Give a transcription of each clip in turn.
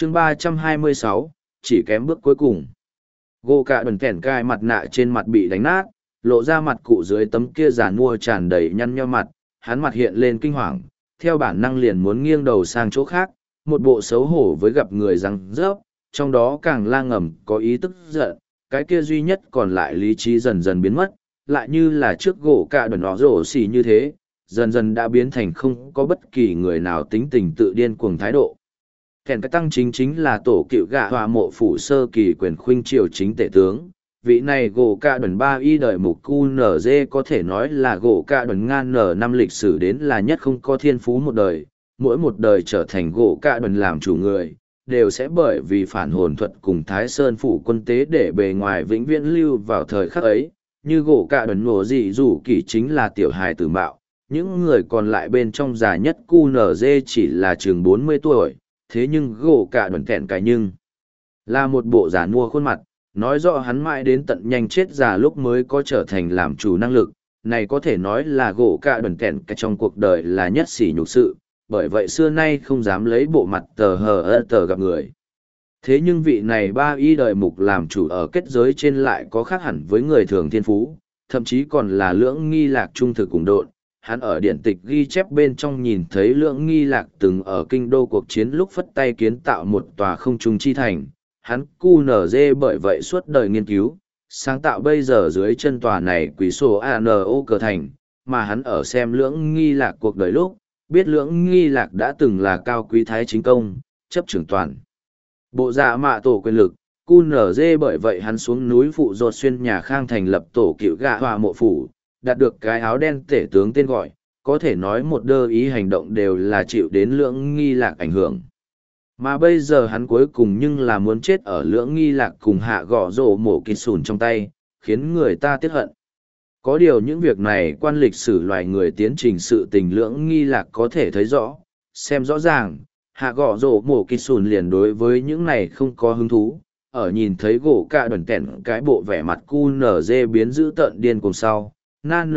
chương 326, chỉ kém bước cuối cùng. Gỗ cả đần kẻn cai mặt nạ trên mặt bị đánh nát, lộ ra mặt cụ dưới tấm kia giàn mua tràn đầy nhăn nheo mặt, hắn mặt hiện lên kinh hoàng, theo bản năng liền muốn nghiêng đầu sang chỗ khác, một bộ xấu hổ với gặp người răng rớp, trong đó càng la ngầm có ý tức giận, cái kia duy nhất còn lại lý trí dần dần biến mất, lại như là trước gỗ cả đần nó rổ xì như thế, dần dần đã biến thành không có bất kỳ người nào tính tình tự điên cuồng thái độ. Kèn cái tăng chính là tổ cựu gạ hòa mộ phủ sơ kỳ quyền khuynh triều chính tể tướng. Vị này gỗ cả đần ba y đời mục QNZ có thể nói là gỗ cả đần ngan nở năm lịch sử đến là nhất không có thiên phú một đời, mỗi một đời trở thành gỗ cả đần làm chủ người, đều sẽ bởi vì phản hồn thuật cùng Thái Sơn phủ quân tế để bề ngoài vĩnh viễn lưu vào thời khắc ấy, như gỗ cả đần nổ dị rủ kỳ chính là tiểu hài tử mạo, những người còn lại bên trong già nhất QNZ chỉ là chừng 40 tuổi. Thế nhưng gỗ cả đần kẹn cái nhưng là một bộ giả mua khuôn mặt, nói rõ hắn mãi đến tận nhanh chết già lúc mới có trở thành làm chủ năng lực, này có thể nói là gỗ cả đần kẹn cái trong cuộc đời là nhất sỉ nhục sự, bởi vậy xưa nay không dám lấy bộ mặt tờ gặp người. Thế nhưng vị này ba y đời mục làm chủ ở kết giới trên lại có khác hẳn với người thường thiên phú, thậm chí còn là lưỡng nghi lạc trung thực cùng độn. Hắn ở điện tịch ghi chép bên trong nhìn thấy lưỡng nghi lạc từng ở kinh đô cuộc chiến lúc phất tay kiến tạo một tòa không trung chi thành. Hắn QNZ bởi vậy suốt đời nghiên cứu, sáng tạo bây giờ dưới chân tòa này quỷ sổ ANO cờ thành, mà hắn ở xem lưỡng nghi lạc cuộc đời lúc, biết lưỡng nghi lạc đã từng là cao quý thái chính công, chấp trưởng toàn. Bộ dạ mạ tổ quyền lực, QNZ bởi vậy hắn xuống núi phụ rột xuyên nhà Khang thành lập tổ cựu gạ hòa mộ phủ, đạt được cái áo đen tể tướng tên gọi, có thể nói một đơ ý hành động đều là chịu đến lưỡng nghi lạc ảnh hưởng. Mà bây giờ hắn cuối cùng nhưng là muốn chết ở lưỡng nghi lạc cùng hạ gõ rổ mổ kịt sùn trong tay, khiến người ta tiếc hận. Có điều những việc này quan lịch sử loài người tiến trình sự tình lưỡng nghi lạc có thể thấy rõ, xem rõ ràng, hạ gõ rổ mổ kịt sùn liền đối với những này không có hứng thú, ở nhìn thấy gỗ cả đần kẹn cái bộ vẻ mặt QNZ biến dữ tợn điên cùng sau. Nan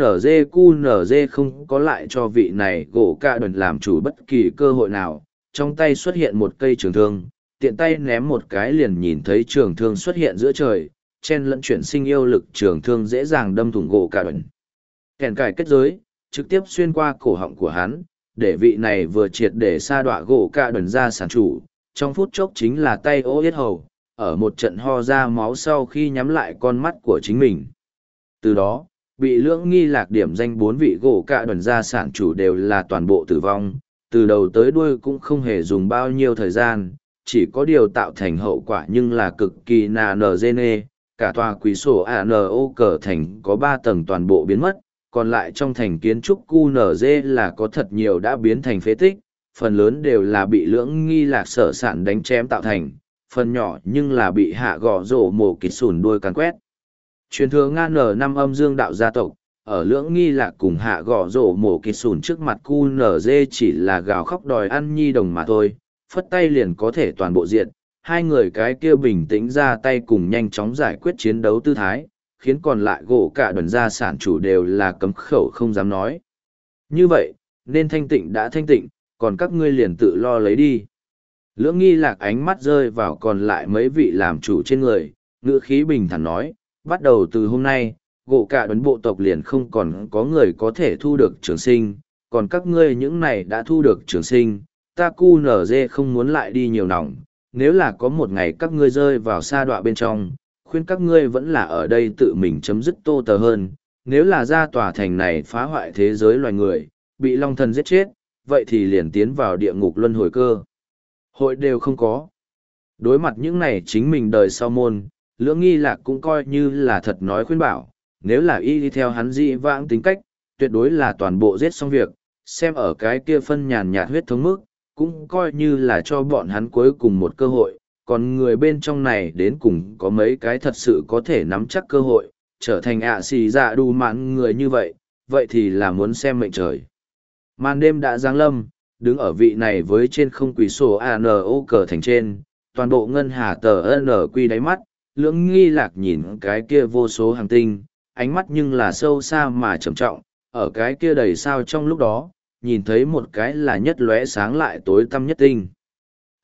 QNZ không có lại cho vị này gỗ cả đần làm chủ bất kỳ cơ hội nào, trong tay xuất hiện một cây trường thương, tiện tay ném một cái liền nhìn thấy trường thương xuất hiện giữa trời, chen lẫn chuyển sinh yêu lực trường thương dễ dàng đâm thủng gỗ cả đần. Kèn cải kết giới, trực tiếp xuyên qua cổ họng của hắn, để vị này vừa triệt để sa đọa gỗ cả đần ra sản chủ, trong phút chốc chính là tay ô yết hầu, ở một trận ho ra máu sau khi nhắm lại con mắt của chính mình. Từ đó, bị lưỡng nghi lạc điểm danh 4 vị gỗ cả đần gia sản chủ đều là toàn bộ tử vong, từ đầu tới đuôi cũng không hề dùng bao nhiêu thời gian, chỉ có điều tạo thành hậu quả nhưng là cực kỳ nở dê, cả tòa quý sổ ANO cờ thành có 3 tầng toàn bộ biến mất, còn lại trong thành kiến trúc QNZ là có thật nhiều đã biến thành phế tích, phần lớn đều là bị lưỡng nghi lạc sở sản đánh chém tạo thành, phần nhỏ nhưng là bị hạ gõ rổ mổ kịt sùn đuôi càn quét. Truyền thừa Nga N5 âm dương đạo gia tộc, ở lưỡng nghi lạc cùng hạ gõ rổ mổ kịt sùn trước mặt QNZ chỉ là gào khóc đòi ăn nhi đồng mà thôi, phất tay liền có thể toàn bộ diện, hai người cái kia bình tĩnh ra tay cùng nhanh chóng giải quyết chiến đấu tư thái, khiến còn lại gỗ cả đần gia sản chủ đều là cấm khẩu không dám nói. Như vậy, nên thanh tịnh đã thanh tịnh, còn các ngươi liền tự lo lấy đi. Lưỡng nghi lạc ánh mắt rơi vào còn lại mấy vị làm chủ trên người, ngữ khí bình thản nói, bắt đầu từ hôm nay, gỗ cả đấn bộ tộc liền không còn có người có thể thu được trường sinh, còn các ngươi những này đã thu được trường sinh, ta QNZ không muốn lại đi nhiều nòng, nếu là có một ngày các ngươi rơi vào sa đọa bên trong, khuyên các ngươi vẫn là ở đây tự mình chấm dứt tô tờ hơn, nếu là ra tòa thành này phá hoại thế giới loài người, bị long thần giết chết, vậy thì liền tiến vào địa ngục luân hồi cơ. Hội đều không có. Đối mặt những này chính mình đời sau môn, lưỡng nghi lạc cũng coi như là thật nói khuyên bảo, nếu là y đi theo hắn dị vãng tính cách, tuyệt đối là toàn bộ giết xong việc, xem ở cái kia phân nhàn nhạt huyết thống mức, cũng coi như là cho bọn hắn cuối cùng một cơ hội, còn người bên trong này đến cùng có mấy cái thật sự có thể nắm chắc cơ hội, trở thành xì dạ đu mãn người như vậy, vậy thì là muốn xem mệnh trời. Màn đêm đã giáng lâm, đứng ở vị này với trên không quỷ sổ ANO cờ thành trên, toàn bộ ngân hà tờ N quy đáy mắt, lưỡng nghi lạc nhìn cái kia vô số hàng tinh, ánh mắt nhưng là sâu xa mà trầm trọng, ở cái kia đầy sao trong lúc đó, nhìn thấy một cái là nhất lóe sáng lại tối tăm nhất tinh.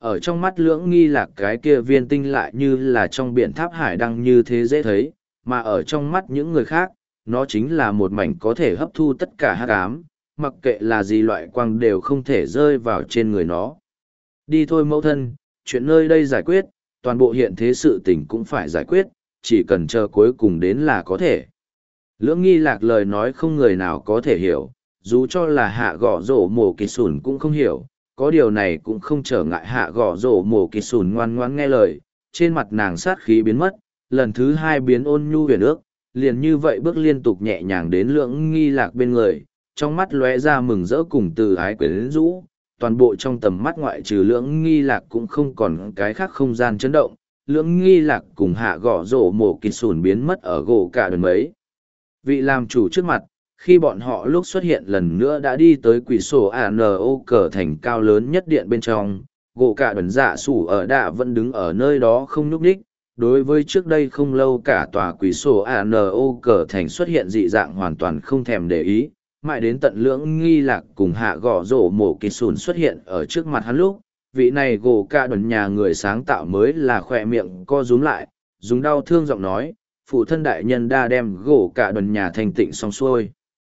Ở trong mắt lưỡng nghi lạc cái kia viên tinh lại như là trong biển tháp hải đăng như thế dễ thấy, mà ở trong mắt những người khác, nó chính là một mảnh có thể hấp thu tất cả hắc ám, mặc kệ là gì loại quang đều không thể rơi vào trên người nó. Đi thôi mẫu thân, chuyện nơi đây giải quyết, toàn bộ hiện thế sự tình cũng phải giải quyết, chỉ cần chờ cuối cùng đến là có thể. Lưỡng nghi lạc lời nói không người nào có thể hiểu, dù cho là hạ gõ rổ mổ kỳ sùn cũng không hiểu, có điều này cũng không trở ngại hạ gõ rổ mổ kỳ sùn ngoan ngoãn nghe lời, trên mặt nàng sát khí biến mất, lần thứ hai biến ôn nhu huyền ước, liền như vậy bước liên tục nhẹ nhàng đến lưỡng nghi lạc bên người, trong mắt lóe ra mừng rỡ cùng từ ái quyến rũ, toàn bộ trong tầm mắt ngoại trừ lưỡng nghi lạc cũng không còn cái khác không gian chấn động, lưỡng nghi lạc cùng hạ gõ rổ mổ kỳ sùn biến mất ở gỗ cả đần mấy. Vị làm chủ trước mặt, khi bọn họ lúc xuất hiện lần nữa đã đi tới quỷ sổ ANO cờ thành cao lớn nhất điện bên trong, gỗ cả đần dạ sủ ở đạ vẫn đứng ở nơi đó không nhúc nhích. Đối với trước đây không lâu cả tòa quỷ sổ ANO cờ thành xuất hiện dị dạng hoàn toàn không thèm để ý, mãi đến tận lưỡng nghi lạc cùng hạ gõ rổ mổ kỳ sùn xuất hiện ở trước mặt hắn lúc, vị này gỗ cả đần nhà người sáng tạo mới là khỏe miệng co rúm lại, dùng đau thương giọng nói, phụ thân đại nhân đã đem gỗ cả đần nhà thành tịnh xong xuôi.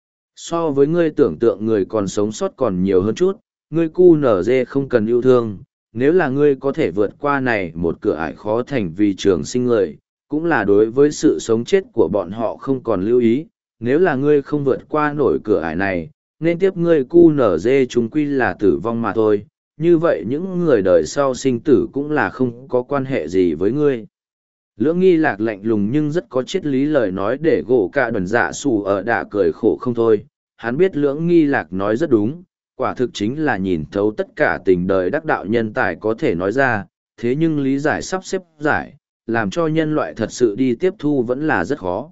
So với ngươi tưởng tượng người còn sống sót còn nhiều hơn chút, ngươi cu nở dê không cần yêu thương, nếu là ngươi có thể vượt qua này một cửa ải khó thành vì trường sinh người, cũng là đối với sự sống chết của bọn họ không còn lưu ý, nếu là ngươi không vượt qua nổi cửa ải này, nên tiếp ngươi cu nở dê chúng quy là tử vong mà thôi, như vậy những người đời sau sinh tử cũng là không có quan hệ gì với ngươi. Lưỡng nghi lạc lạnh lùng nhưng rất có triết lý lời nói để gỗ cả đần dạ xù ở đạ cười khổ không thôi, hắn biết lưỡng nghi lạc nói rất đúng, quả thực chính là nhìn thấu tất cả tình đời đắc đạo nhân tài có thể nói ra, thế nhưng lý giải sắp xếp giải, làm cho nhân loại thật sự đi tiếp thu vẫn là rất khó.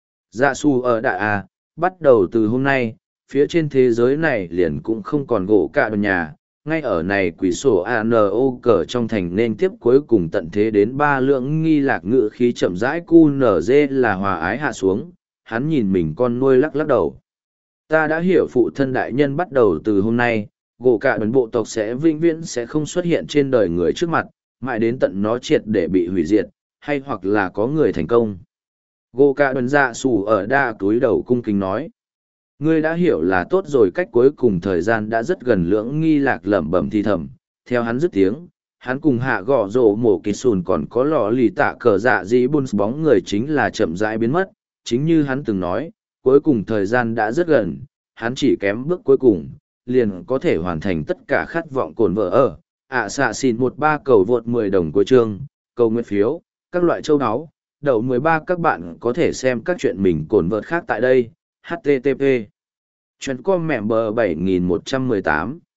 Dạ xù ở đạ à, bắt đầu từ hôm nay, phía trên thế giới này liền cũng không còn gỗ cả đần nhà. Ngay ở này quỷ sổ ANO cờ trong thành nên tiếp cuối cùng tận thế đến ba lượng nghi lạc ngự khí chậm rãi cu nở dê là hòa ái hạ xuống, hắn nhìn mình con nuôi lắc lắc đầu. Ta đã hiểu phụ thân đại nhân bắt đầu từ hôm nay, gỗ cả đần bộ tộc sẽ vĩnh viễn sẽ không xuất hiện trên đời người trước mặt, mãi đến tận nó triệt để bị hủy diệt, hay hoặc là có người thành công. Gỗ cả đần dạ sủ ở đa túi đầu cung kính nói. Ngươi đã hiểu là tốt rồi, cách cuối cùng thời gian đã rất gần. Lưỡng nghi lạc lẩm bẩm thì thầm, theo hắn dứt tiếng, hắn cùng hạ gõ rổ mổ kỳ sùn còn có lò lì tạ cờ dạ dĩ bùn bóng người chính là chậm rãi biến mất, chính như hắn từng nói, cuối cùng thời gian đã rất gần, hắn chỉ kém bước cuối cùng, liền có thể hoàn thành tất cả khát vọng cồn vợ ở. Xạ xin 13 cầu vượt 10 đồng của chương, cầu nguyện phiếu, các loại châu áo, đậu 13 các bạn có thể xem các chuyện mình cồn vợt khác tại đây, http chuyện com mẹm bờ 7118